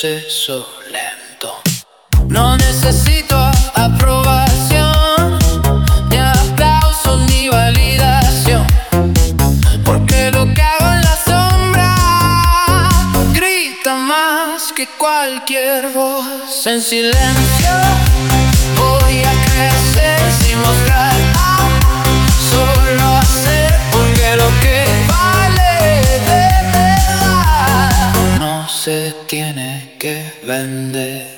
proceso lento. No necesito aprobación, ni aplausos, ni validación, porque lo que hago en la sombra grita más que cualquier voz. En silencio voy a crecer sin mostrar, solo hacer, porque lo que vale de verdad no se tiene que vender.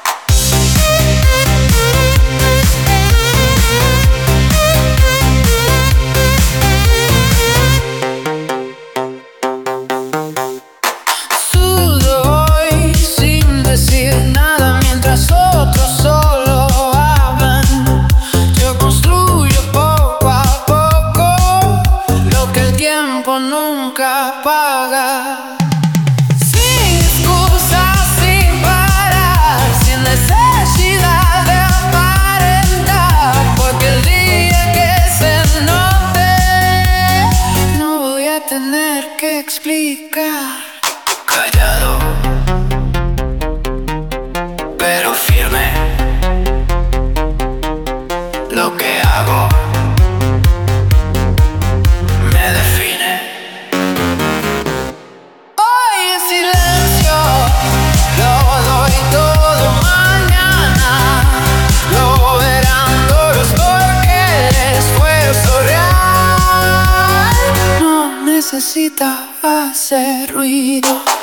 Sudo hoy sin decir nada mientras otros solo hablan. Yo construyo poco a poco lo que el tiempo nunca paga. Sin excusas, sin parar, sin necesidad de aparentar, porque el día que se note no voy a tener que explicar. Callado, pero firme. Lo que hago me define. Hoy en silencio lo doy todo, mañana lo verán todos, porque el esfuerzo real no necesita hacer ruido.